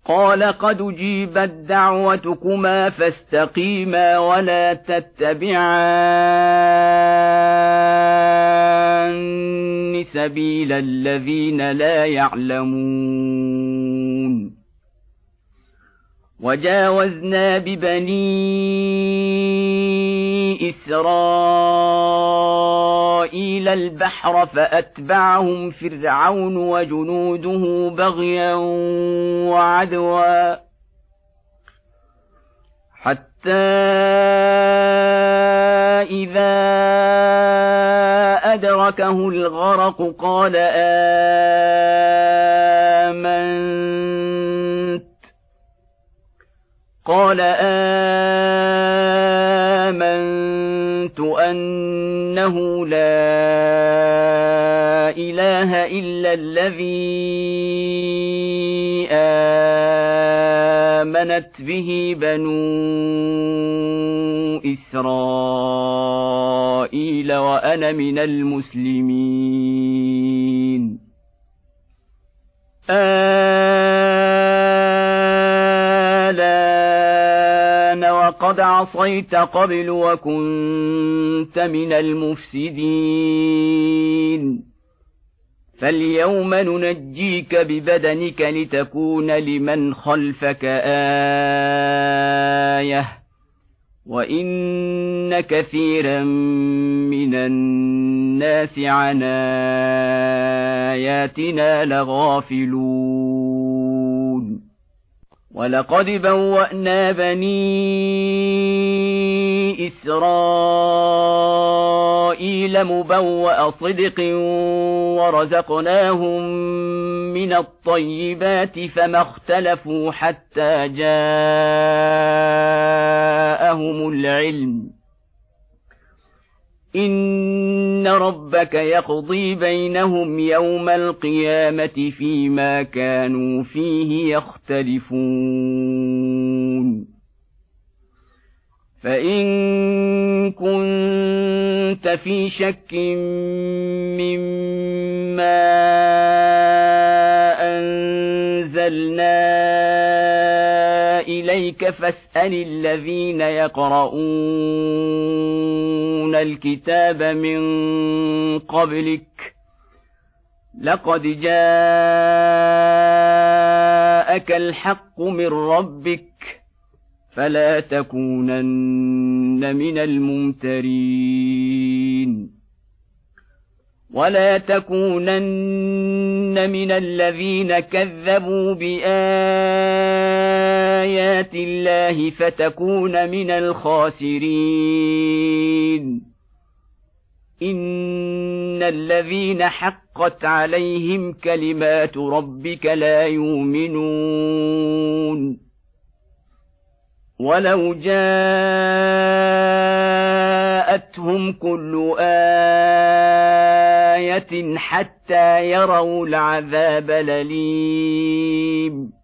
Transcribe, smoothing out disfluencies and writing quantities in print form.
قال قد أجيبت دعوتكما فاستقيما ولا تتبعان سبيل الذين لا يعلمون. وجاوزنا ببني إسرائيل البحر فأتبعهم فرعون وجنوده بغيا وعدوا حتى إذا أدركه الغرق قال آمنت أنه لا إله إلا الذي آمنت به بنو إسرائيل وأنا من المسلمين. وقد عصيت قبل وكنت من المفسدين فاليوم ننجيك ببدنك لتكون لمن خلفك آية وإن كثيرا من الناس عن آياتنا لغافلون. ولقد بوأنا بني إسرائيل مبوأ صدق ورزقناهم من الطيبات فما اختلفوا حتى جاءهم العلم إن ربك يقضي بينهم يوم القيامة فيما كانوا فيه يختلفون. فإن كنت في شك مما أنزلنا إليك فاسأل الذين يقرؤون الكتاب من قبلك لقد جاءك الحق من ربك فلا تكونن من الممترين. ولا تكونن من الذين كذبوا بآيات الله فتكون من الخاسرين. إن الذين حقت عليهم كلمات ربك لا يؤمنون ولو جاءتهم كل آية حتى يروا العذاب الأليم.